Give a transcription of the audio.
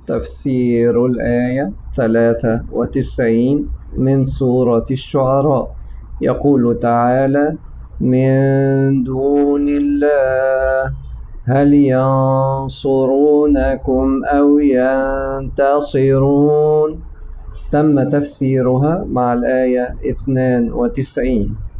تفسير الآية 93 من سورة الشعراء. يقول تعالى: من دون الله هل ينصرونكم أو ينتصرون. تم تفسيرها مع الآية 92.